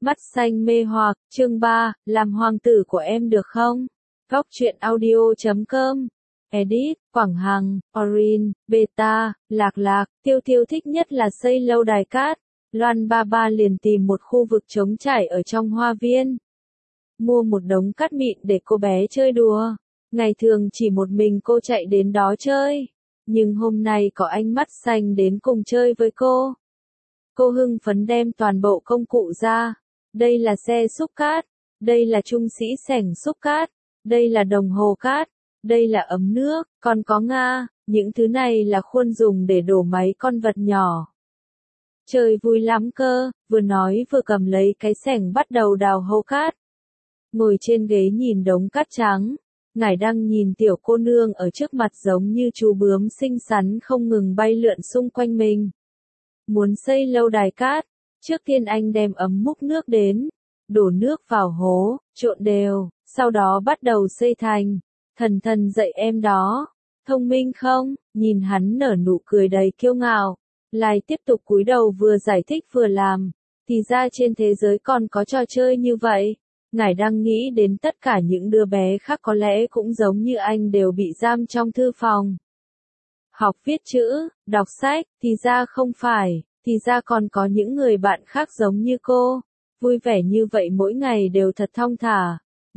Mắt xanh mê hoặc, chương 3, làm hoàng tử của em được không? Góc truyện audio.com. Edit, Quảng Hằng, Orin, Beta, Lạc Lạc, Tiêu Tiêu thích nhất là xây lâu đài cát. Loan ba ba liền tìm một khu vực trống trải ở trong hoa viên. Mua một đống cát mịn để cô bé chơi đùa. Ngày thường chỉ một mình cô chạy đến đó chơi. Nhưng hôm nay có anh mắt xanh đến cùng chơi với cô. Cô hưng phấn đem toàn bộ công cụ ra. Đây là xe xúc cát. Đây là trung sĩ xẻng xúc cát. Đây là đồng hồ cát. Đây là ấm nước, còn có Nga. Những thứ này là khuôn dùng để đổ máy con vật nhỏ. Chơi vui lắm cơ, vừa nói vừa cầm lấy cái xẻng bắt đầu đào hố cát. Ngồi trên ghế nhìn đống cát trắng. Ngải đang nhìn tiểu cô nương ở trước mặt giống như chú bướm xinh xắn không ngừng bay lượn xung quanh mình. Muốn xây lâu đài cát, trước tiên anh đem ấm múc nước đến, đổ nước vào hố, trộn đều, sau đó bắt đầu xây thành. Thần thần dạy em đó, thông minh không? Nhìn hắn nở nụ cười đầy kiêu ngạo, lại tiếp tục cúi đầu vừa giải thích vừa làm. Thì ra trên thế giới còn có trò chơi như vậy. Ngải đang nghĩ đến tất cả những đứa bé khác có lẽ cũng giống như anh đều bị giam trong thư phòng. Học viết chữ, đọc sách, thì ra không phải, thì ra còn có những người bạn khác giống như cô. Vui vẻ như vậy mỗi ngày đều thật thong thả.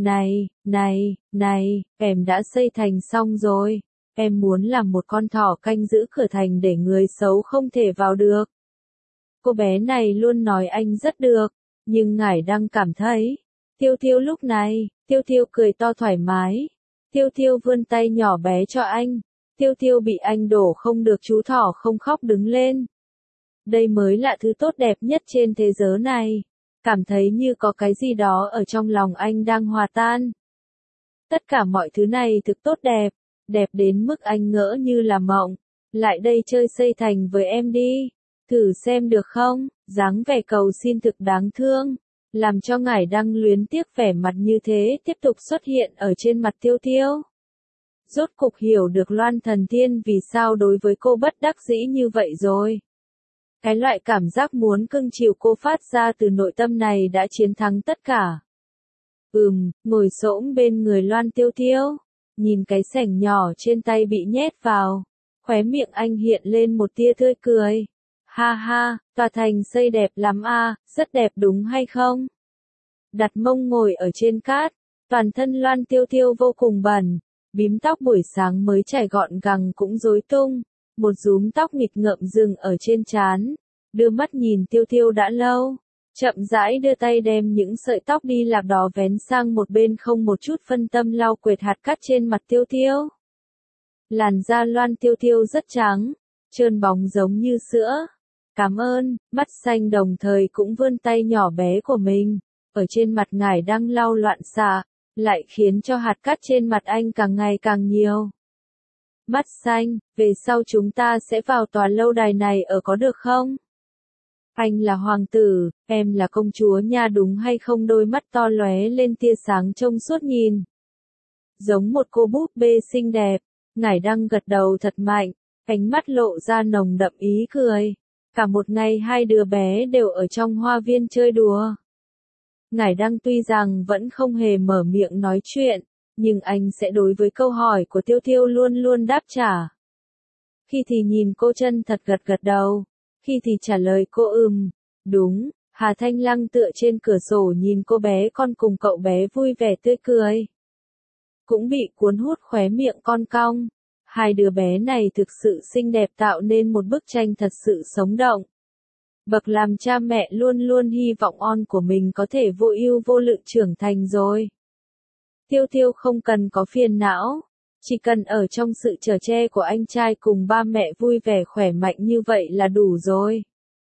Này, em đã xây thành xong rồi. Em muốn làm một con thỏ canh giữ cửa thành để người xấu không thể vào được. Cô bé này luôn nói anh rất được, nhưng Ngải đang cảm thấy. Tiêu Tiêu lúc này, Tiêu Tiêu cười to thoải mái. Tiêu Tiêu vươn tay nhỏ bé cho anh. Tiêu Tiêu bị anh đổ không được chú thỏ không khóc đứng lên. Đây mới là thứ tốt đẹp nhất trên thế giới này. Cảm thấy như có cái gì đó ở trong lòng anh đang hòa tan. Tất cả mọi thứ này thực tốt đẹp, đẹp đến mức anh ngỡ như là mộng. Lại đây chơi xây thành với em đi, thử xem được không? Dáng vẻ cầu xin thực đáng thương, làm cho Ngải đang luyến tiếc vẻ mặt như thế tiếp tục xuất hiện ở trên mặt Tiêu Tiêu. Rốt cục hiểu được Loan Thần Thiên vì sao đối với cô bất đắc dĩ như vậy rồi. Cái loại cảm giác muốn cưng chiều cô phát ra từ nội tâm này đã chiến thắng tất cả. Ngồi xổm bên người Loan Tiêu Tiêu, nhìn cái xẻng nhỏ trên tay bị nhét vào, khóe miệng anh hiện lên một tia tươi cười. Ha ha, tòa thành xây đẹp lắm à, rất đẹp đúng hay không? Đặt mông ngồi ở trên cát, toàn thân Loan Tiêu Tiêu vô cùng bẩn, bím tóc buổi sáng mới chải gọn gàng cũng rối tung, một rúm tóc nghịch ngợm dừng ở trên trán, đưa mắt nhìn Tiêu Tiêu đã lâu, chậm rãi đưa tay đem những sợi tóc đi lạc đó vén sang một bên không một chút phân tâm lau quệt hạt cát trên mặt Tiêu Tiêu. Làn da Loan Tiêu Tiêu rất trắng, trơn bóng giống như sữa. Cảm ơn, mắt xanh đồng thời cũng vươn tay nhỏ bé của mình, ở trên mặt Ngải đang lau loạn xạ, lại khiến cho hạt cát trên mặt anh càng ngày càng nhiều. Mắt xanh, về sau chúng ta sẽ vào tòa lâu đài này ở có được không? Anh là hoàng tử, em là công chúa nha đúng hay không? Đôi mắt to lóe lên tia sáng trông suốt nhìn. Giống một cô búp bê xinh đẹp, Ngải đang gật đầu thật mạnh, ánh mắt lộ ra nồng đậm ý cười. Cả một ngày hai đứa bé đều ở trong hoa viên chơi đùa. Ngải đang tuy rằng vẫn không hề mở miệng nói chuyện, nhưng anh sẽ đối với câu hỏi của Tiêu Tiêu luôn luôn đáp trả. Khi thì nhìn cô chân thật gật gật đầu, khi thì trả lời cô đúng. Hà Thanh Lăng tựa trên cửa sổ nhìn cô bé con cùng cậu bé vui vẻ tươi cười. Cũng bị cuốn hút khóe miệng con cong. Hai đứa bé này thực sự xinh đẹp tạo nên một bức tranh thật sự sống động. Bậc làm cha mẹ luôn luôn hy vọng con của mình có thể vô ưu vô lự trưởng thành rồi. Tiêu Tiêu không cần có phiền não, chỉ cần ở trong sự chở che của anh trai cùng ba mẹ vui vẻ khỏe mạnh như vậy là đủ rồi.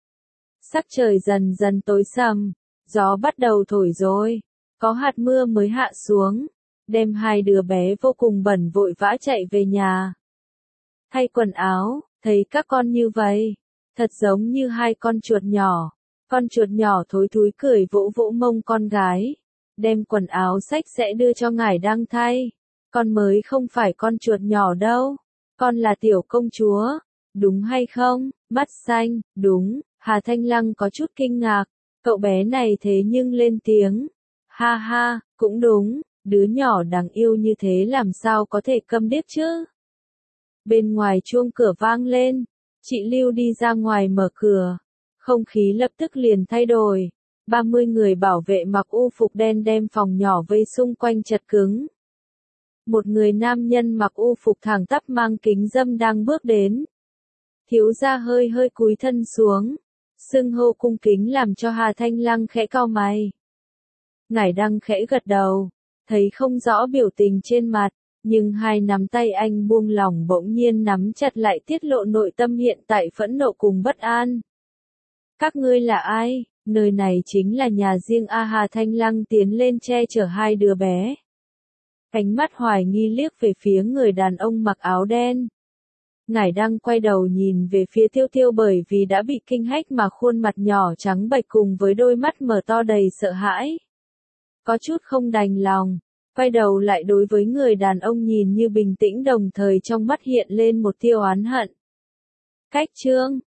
Sắc trời dần dần tối sầm, gió bắt đầu thổi rồi, có hạt mưa mới hạ xuống, đem hai đứa bé vô cùng bẩn vội vã chạy về nhà. Thay quần áo, thấy các con như vậy, thật giống như hai con chuột nhỏ. Con chuột nhỏ thối thúi cười vỗ vỗ mông con gái, đem quần áo xách sẽ đưa cho Ngải đang thay. Con mới không phải con chuột nhỏ đâu, con là tiểu công chúa, đúng hay không? Mắt xanh, đúng. Hà Thanh Lăng có chút kinh ngạc, Cậu bé này thế nhưng lên tiếng. Ha ha, cũng đúng, đứa nhỏ đáng yêu như thế làm sao có thể câm điếc chứ. Bên ngoài chuông cửa vang lên, chị Lưu đi ra ngoài mở cửa. Không khí lập tức liền thay đổi. 30 người bảo vệ mặc u phục đen đem phòng nhỏ vây xung quanh chật cứng. Một người nam nhân mặc u phục thẳng tắp mang kính râm đang bước đến. Thiếu gia hơi hơi cúi thân xuống. Xưng hô cung kính làm cho Hà Thanh Lăng khẽ cau mày. Ngải Đăng khẽ gật đầu, thấy không rõ biểu tình trên mặt, nhưng hai nắm tay anh buông lỏng bỗng nhiên nắm chặt lại tiết lộ nội tâm hiện tại phẫn nộ cùng bất an. Các ngươi là ai? Nơi này chính là nhà riêng A. Hà Thanh Lăng tiến lên che chở hai đứa bé. Ánh mắt hoài nghi liếc về phía người đàn ông mặc áo đen. Ngải Đăng quay đầu nhìn về phía Tiêu Tiêu bởi vì đã bị kinh hách mà khuôn mặt nhỏ trắng bệch cùng với đôi mắt mở to đầy sợ hãi. Có chút không đành lòng, quay đầu lại đối với người đàn ông nhìn như bình tĩnh đồng thời trong mắt hiện lên một tia oán hận. Cách Trương,